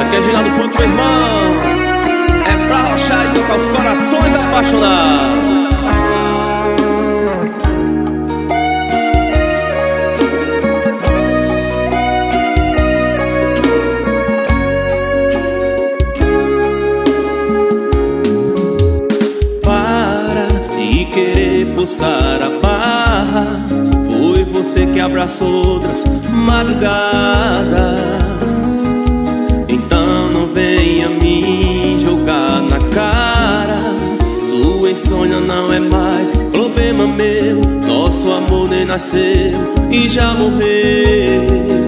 aqui é Reginaldo Fruto, meu irmão. É pra rochar e tocar os corações apaixonados. Forçar a barra, foi você que abraçou outras madrugadas. Então não venha me jogar na cara. Sua insônia não é mais problema meu. Nosso amor nem nasceu e já morreu.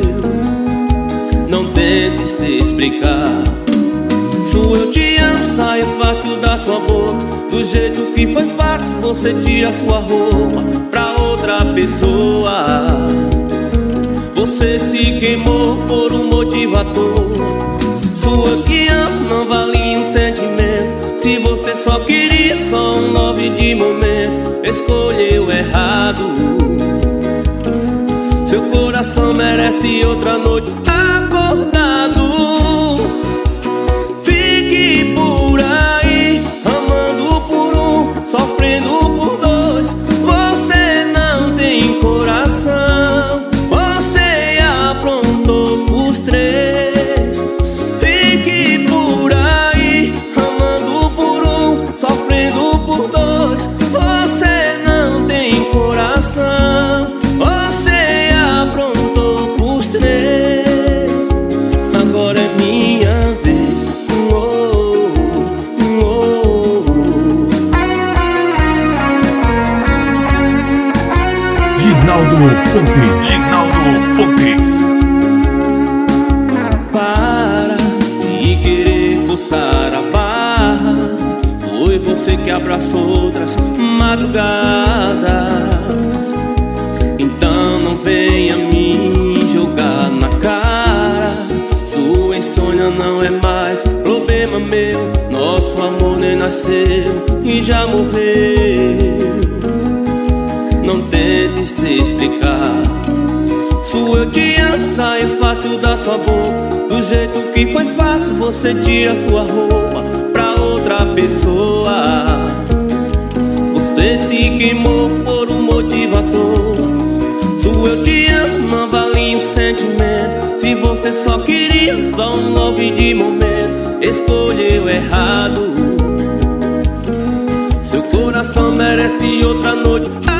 Não tente se explicar. Sua eu te amo, sai fácil da sua boca. Do jeito que foi fácil, você tira sua roupa pra outra pessoa. Você se queimou por um motivo à toa. Sua que amo não valia um sentimento. Se você só queria só um love de momento, escolheu errado. Seu coração merece outra noite acordado. Fique por aí, amando por um, sofrendo por dois. Você não tem coração, você aprontou pros três. Fique por aí, amando por um, sofrendo por dois. Você não tem coração, você aprontou pros três. Agora é minha vez. Ginaldo Fontes. Para de querer forçar a barra. Foi você que abraçou outras madrugadas. Então não venha me jogar na cara. Sua insônia não é mais problema meu. Nosso amor nem nasceu e já morreu. Não tente se explicar. Sua eu te amo, sai fácil da sua boca. Do jeito que foi fácil, você tira sua roupa pra outra pessoa. Você se queimou por um motivo à toa. Sua eu te amo não valia um sentimento. Se você só queria dar um love de momento, escolheu errado. Seu coração merece outra noite